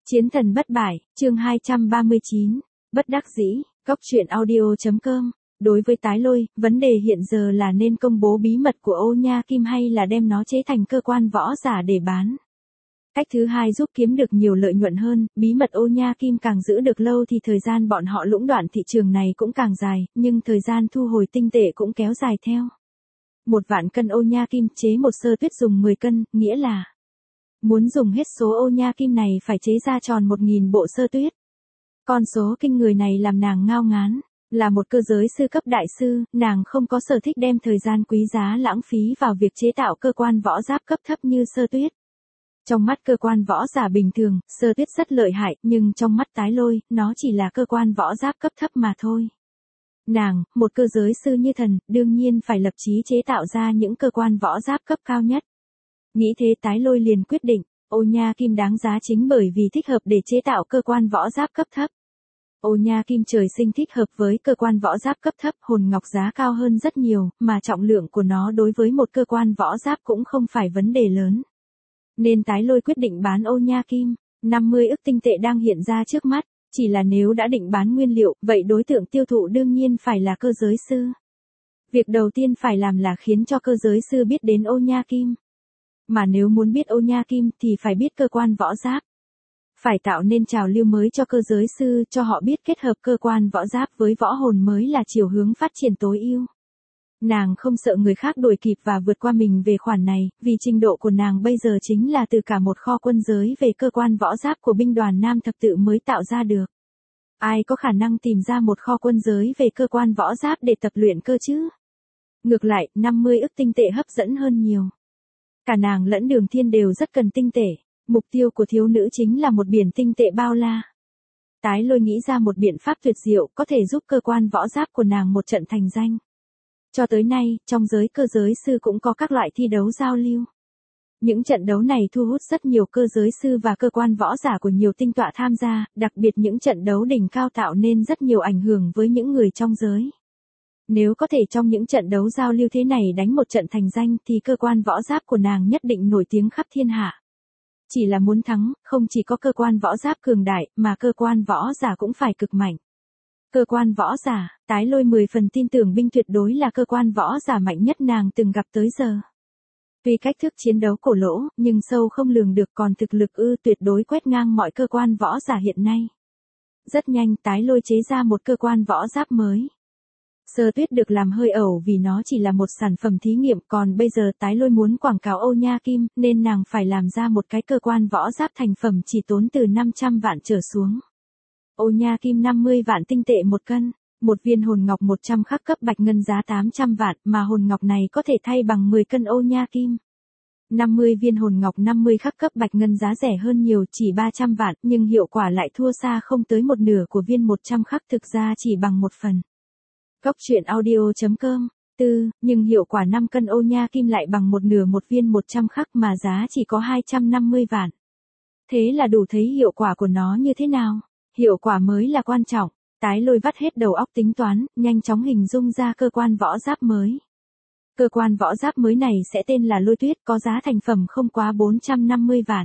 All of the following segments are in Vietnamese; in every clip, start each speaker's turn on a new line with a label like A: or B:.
A: Chiến thần bất bại, chương 239, bất đắc dĩ, góc truyện audio.com. Đối với tái lôi, vấn đề hiện giờ là nên công bố bí mật của Ô Nha Kim hay là đem nó chế thành cơ quan võ giả để bán. Cách thứ hai giúp kiếm được nhiều lợi nhuận hơn, bí mật Ô Nha Kim càng giữ được lâu thì thời gian bọn họ lũng đoạn thị trường này cũng càng dài, nhưng thời gian thu hồi tinh tệ cũng kéo dài theo. 1.000.000 cân Ô Nha Kim chế một sơ tuyết dùng 10 cân, nghĩa là muốn dùng hết số Ô Nha Kim này phải chế ra tròn 1.000 bộ sơ tuyết. Con số kinh người này làm nàng ngao ngán. Là một cơ giới sư cấp đại sư, nàng không có sở thích đem thời gian quý giá lãng phí vào việc chế tạo cơ quan võ giáp cấp thấp như sơ tuyết. Trong mắt cơ quan võ giả bình thường, sơ tuyết rất lợi hại, nhưng trong mắt tái lôi, nó chỉ là cơ quan võ giáp cấp thấp mà thôi. Nàng, một cơ giới sư như thần, đương nhiên phải lập chí chế tạo ra những cơ quan võ giáp cấp cao nhất. Nghĩ thế tái lôi liền quyết định, Ô Nha Kim đáng giá chính bởi vì thích hợp để chế tạo cơ quan võ giáp cấp thấp. Ô Nha Kim trời sinh thích hợp với cơ quan võ giáp cấp thấp, hồn ngọc giá cao hơn rất nhiều, mà trọng lượng của nó đối với một cơ quan võ giáp cũng không phải vấn đề lớn. Nên tái lôi quyết định bán Ô Nha Kim, 50 ức tinh tệ đang hiện ra trước mắt, chỉ là nếu đã định bán nguyên liệu, vậy đối tượng tiêu thụ đương nhiên phải là cơ giới sư. Việc đầu tiên phải làm là khiến cho cơ giới sư biết đến Ô Nha Kim. Mà nếu muốn biết Ô Nha Kim thì phải biết cơ quan võ giáp. Phải tạo nên trào lưu mới cho cơ giới sư, cho họ biết kết hợp cơ quan võ giáp với võ hồn mới là chiều hướng phát triển tối ưu. Nàng không sợ người khác đuổi kịp và vượt qua mình về khoản này, vì trình độ của nàng bây giờ chính là từ cả một kho quân giới về cơ quan võ giáp của binh đoàn Nam Thập Tự mới tạo ra được. Ai có khả năng tìm ra một kho quân giới về cơ quan võ giáp để tập luyện cơ chứ? Ngược lại, 50 ức tinh tệ hấp dẫn hơn nhiều. Cả nàng lẫn Đường Thiên đều rất cần tinh tệ. Mục tiêu của thiếu nữ chính là một biển tinh tệ bao la. Tái lôi nghĩ ra một biện pháp tuyệt diệu có thể giúp cơ quan võ giáp của nàng một trận thành danh. Cho tới nay, trong giới cơ giới sư cũng có các loại thi đấu giao lưu. Những trận đấu này thu hút rất nhiều cơ giới sư và cơ quan võ giả của nhiều tinh tọa tham gia, đặc biệt những trận đấu đỉnh cao tạo nên rất nhiều ảnh hưởng với những người trong giới. Nếu có thể trong những trận đấu giao lưu thế này đánh một trận thành danh thì cơ quan võ giáp của nàng nhất định nổi tiếng khắp thiên hạ. Chỉ là muốn thắng, không chỉ có cơ quan võ giáp cường đại, mà cơ quan võ giả cũng phải cực mạnh. Cơ quan võ giả, tái lôi 10 phần tin tưởng binh tuyệt đối là cơ quan võ giả mạnh nhất nàng từng gặp tới giờ. Tuy cách thức chiến đấu cổ lỗ, nhưng sâu không lường được, còn thực lực tuyệt đối quét ngang mọi cơ quan võ giả hiện nay. Rất nhanh tái lôi chế ra một cơ quan võ giáp mới. Sơ tuyết được làm hơi ẩu vì nó chỉ là một sản phẩm thí nghiệm, còn bây giờ tái lôi muốn quảng cáo Ô Nha Kim, nên nàng phải làm ra một cái cơ quan võ giáp thành phẩm chỉ tốn từ 500 vạn trở xuống. Ô Nha Kim 50 vạn tinh tệ một cân, một viên hồn ngọc 100 khắc cấp bạch ngân giá 800 vạn, mà hồn ngọc này có thể thay bằng 10 cân Ô Nha Kim. 50 viên hồn ngọc 50 khắc cấp bạch ngân giá rẻ hơn nhiều, chỉ 300 vạn, nhưng hiệu quả lại thua xa không tới một nửa của viên 100 khắc, thực ra chỉ bằng một phần. Góc truyện audio.com. Nhưng hiệu quả 5 cân Ô Nha Kim lại bằng một nửa một viên 100 khắc mà giá chỉ có 250 vạn. Thế là đủ thấy hiệu quả của nó như thế nào. Hiệu quả mới là quan trọng. Tái lôi vắt hết đầu óc tính toán, nhanh chóng hình dung ra cơ quan võ giáp mới. Cơ quan võ giáp mới này sẽ tên là Lôi Tuyết, có giá thành phẩm không quá 450 vạn.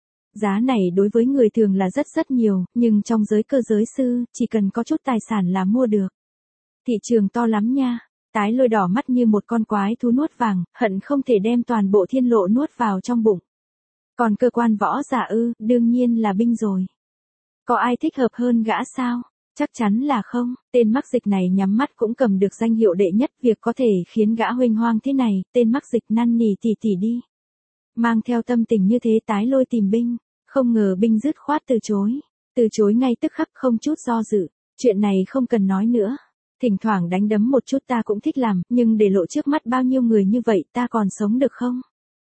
A: Giá này đối với người thường là rất nhiều, nhưng trong giới cơ giới sư, chỉ cần có chút tài sản là mua được. Thị trường to lắm nha. Tái lôi đỏ mắt như một con quái thú nuốt vàng, hận không thể đem toàn bộ thiên lộ nuốt vào trong bụng. Còn cơ quan võ giả đương nhiên là binh rồi. Có ai thích hợp hơn gã sao? Chắc chắn là không. Tên mắc dịch này nhắm mắt cũng cầm được danh hiệu đệ nhất, việc có thể khiến gã huênh hoang thế này, tên mắc dịch năn nỉ tỉ đi. Mang theo tâm tình như thế tái lôi tìm binh, không ngờ binh dứt khoát từ chối. Từ chối ngay tức khắc không chút do dự, chuyện này không cần nói nữa. Thỉnh thoảng đánh đấm một chút ta cũng thích làm, nhưng để lộ trước mắt bao nhiêu người như vậy ta còn sống được không?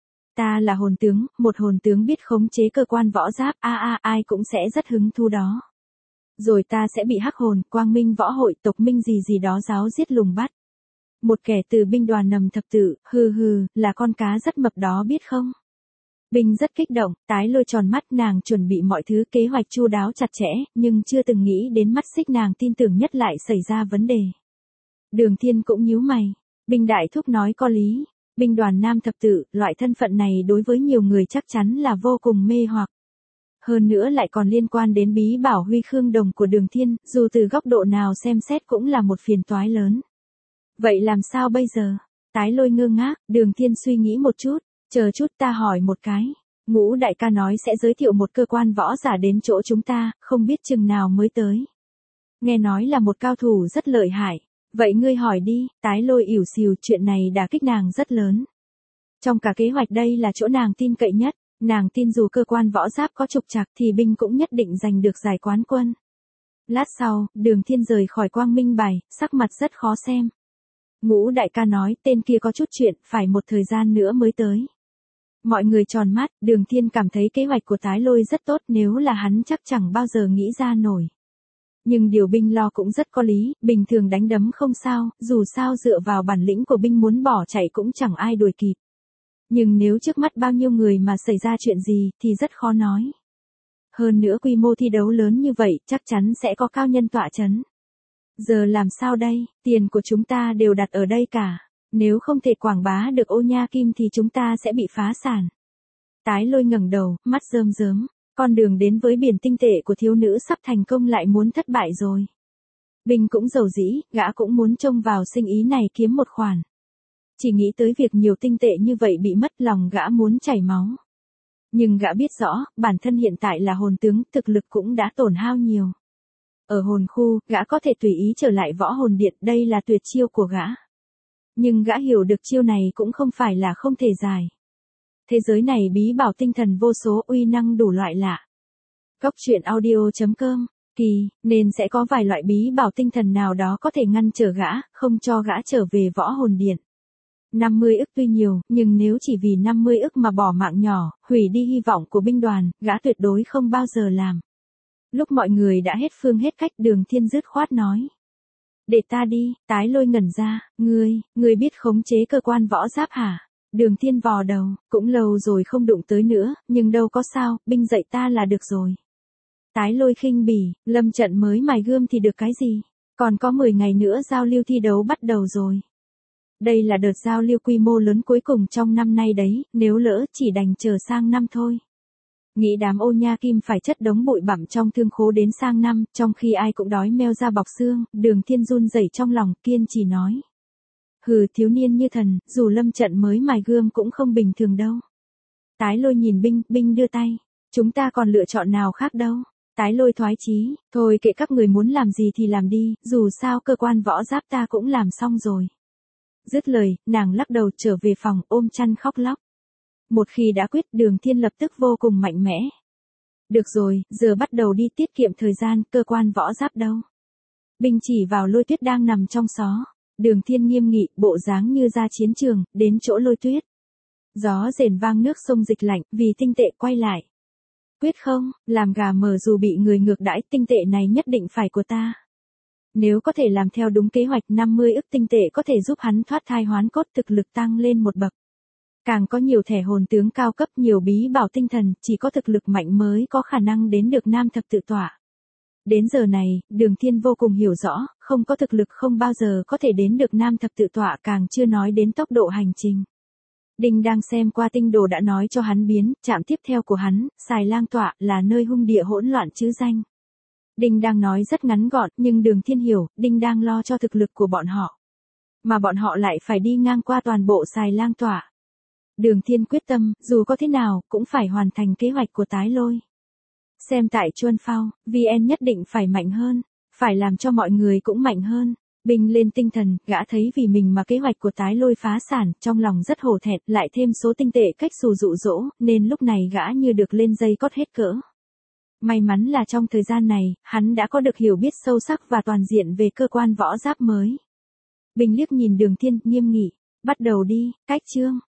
A: Ta là hồn tướng, một hồn tướng biết khống chế cơ quan võ giáp, ai cũng sẽ rất hứng thú đó. Rồi ta sẽ bị hắc hồn, quang minh võ hội, tộc minh gì đó giáo giết lùng bắt. Một kẻ từ binh đoàn Nằm Thập Tự, là con cá rất mập đó biết không? Binh rất kích động, tái lôi tròn mắt, nàng chuẩn bị mọi thứ kế hoạch chu đáo chặt chẽ, nhưng chưa từng nghĩ đến mắt xích nàng tin tưởng nhất lại xảy ra vấn đề. Đường Thiên cũng nhíu mày, binh đại thúc nói có lý, binh đoàn Nam Thập Tự, loại thân phận này đối với nhiều người chắc chắn là vô cùng mê hoặc. Hơn nữa lại còn liên quan đến bí bảo Huy Khương Đồng của Đường Thiên, dù từ góc độ nào xem xét cũng là một phiền toái lớn. Vậy làm sao bây giờ? Tái Lôi ngơ ngác, Đường Thiên suy nghĩ một chút, chờ chút ta hỏi một cái. Ngũ đại ca nói sẽ giới thiệu một cơ quan võ giả đến chỗ chúng ta, không biết chừng nào mới tới. Nghe nói là một cao thủ rất lợi hại. Vậy ngươi hỏi đi, Tái Lôi ỉu xìu, chuyện này đả kích nàng rất lớn. Trong cả kế hoạch đây là chỗ nàng tin cậy nhất, nàng tin dù cơ quan võ giáp có trục trặc thì binh cũng nhất định giành được giải quán quân. Lát sau, Đường Thiên rời khỏi Quang Minh Bài, sắc mặt rất khó xem. Ngũ đại ca nói tên kia có chút chuyện, phải một thời gian nữa mới tới. Mọi người tròn mắt, Đường Thiên cảm thấy kế hoạch của Tái Lôi rất tốt, nếu là hắn chắc chẳng bao giờ nghĩ ra nổi. Nhưng điều binh lo cũng rất có lý, bình thường đánh đấm không sao, dù sao dựa vào bản lĩnh của binh muốn bỏ chạy cũng chẳng ai đuổi kịp. Nhưng nếu trước mắt bao nhiêu người mà xảy ra chuyện gì thì rất khó nói. Hơn nữa quy mô thi đấu lớn như vậy chắc chắn sẽ có cao nhân tọa chấn. Giờ làm sao đây, tiền của chúng ta đều đặt ở đây cả. Nếu không thể quảng bá được Ô Nha Kim thì chúng ta sẽ bị phá sản. Tái Lôi ngẩng đầu, mắt rơm rớm. Con đường đến với biển tinh tệ của thiếu nữ sắp thành công lại muốn thất bại rồi. Binh cũng giàu dĩ, gã cũng muốn trông vào sinh ý này kiếm một khoản. Chỉ nghĩ tới việc nhiều tinh tệ như vậy bị mất, lòng gã muốn chảy máu. Nhưng gã biết rõ, bản thân hiện tại là hồn tướng, thực lực cũng đã tổn hao nhiều. Ở hồn khu, gã có thể tùy ý trở lại võ hồn điện, đây là tuyệt chiêu của gã. Nhưng gã hiểu được chiêu này cũng không phải là không thể giải. Thế giới này bí bảo tinh thần vô số, uy năng đủ loại lạ. Cốc truyện audio.com, kỳ, nên sẽ có vài loại bí bảo tinh thần nào đó có thể ngăn trở gã, không cho gã trở về võ hồn điện. 50 ức tuy nhiều, nhưng nếu chỉ vì 50 ức mà bỏ mạng nhỏ, hủy đi hy vọng của binh đoàn, gã tuyệt đối không bao giờ làm. Lúc mọi người đã hết phương hết cách, Đường Thiên dứt khoát nói. Để ta đi, Tái Lôi ngẩn ra, ngươi biết khống chế cơ quan võ giáp hả? Đường Thiên vò đầu, cũng lâu rồi không đụng tới nữa, nhưng đâu có sao, binh dạy ta là được rồi. Tái Lôi khinh bỉ, lâm trận mới mài gươm thì được cái gì? Còn có 10 ngày nữa giao lưu thi đấu bắt đầu rồi. Đây là đợt giao lưu quy mô lớn cuối cùng trong năm nay đấy, nếu lỡ chỉ đành chờ sang năm thôi. Nghĩ đám Ô Nha Kim phải chất đống bụi bặm trong thương khố đến sang năm, trong khi ai cũng đói meo ra bọc xương, Đường Thiên run rẩy trong lòng, kiên trì nói. Hừ, thiếu niên như thần, dù lâm trận mới mài gươm cũng không bình thường đâu. Tái Lôi nhìn binh đưa tay. Chúng ta còn lựa chọn nào khác đâu. Tái Lôi thoái chí, thôi kệ các người muốn làm gì thì làm đi, dù sao cơ quan võ giáp ta cũng làm xong rồi. Dứt lời, nàng lắc đầu trở về phòng, ôm chăn khóc lóc. Một khi đã quyết, Đường Thiên lập tức vô cùng mạnh mẽ. Được rồi, giờ bắt đầu đi, tiết kiệm thời gian, cơ quan võ giáp đâu. Binh chỉ vào Lôi Tuyết đang nằm trong xó. Đường Thiên nghiêm nghị, bộ dáng như ra chiến trường, đến chỗ Lôi Tuyết. Gió rền vang nước sông dịch lạnh, vì tinh tệ quay lại. Quyết không, làm gà mờ dù bị người ngược đãi, tinh tệ này nhất định phải của ta. Nếu có thể làm theo đúng kế hoạch, 50 ức tinh tệ có thể giúp hắn thoát thai hoán cốt, thực lực tăng lên một bậc. Càng có nhiều thẻ hồn tướng cao cấp, nhiều bí bảo tinh thần, chỉ có thực lực mạnh mới có khả năng đến được Nam Thập Tự Tọa. Đến giờ này, Đường Thiên vô cùng hiểu rõ, không có thực lực không bao giờ có thể đến được Nam Thập Tự Tọa, càng chưa nói đến tốc độ hành trình. Đinh đang xem qua tinh đồ đã nói cho hắn biến, trạm tiếp theo của hắn, Xài Lang Tọa, là nơi hung địa hỗn loạn chứ danh. Đinh đang nói rất ngắn gọn, nhưng Đường Thiên hiểu, Đinh đang lo cho thực lực của bọn họ. Mà bọn họ lại phải đi ngang qua toàn bộ Xài Lang Tọa. Đường Thiên quyết tâm, dù có thế nào, cũng phải hoàn thành kế hoạch của Tái Lôi. Xem tại Chuân Phao, VN nhất định phải mạnh hơn, phải làm cho mọi người cũng mạnh hơn. Binh lên tinh thần, gã thấy vì mình mà kế hoạch của Tái Lôi phá sản, trong lòng rất hổ thẹn, lại thêm số tinh tệ cách xù dụ dỗ, nên lúc này gã như được lên dây cót hết cỡ. May mắn là trong thời gian này, hắn đã có được hiểu biết sâu sắc và toàn diện về cơ quan võ giáp mới. Binh liếc nhìn Đường Thiên, nghiêm nghị, bắt đầu đi, cách chương.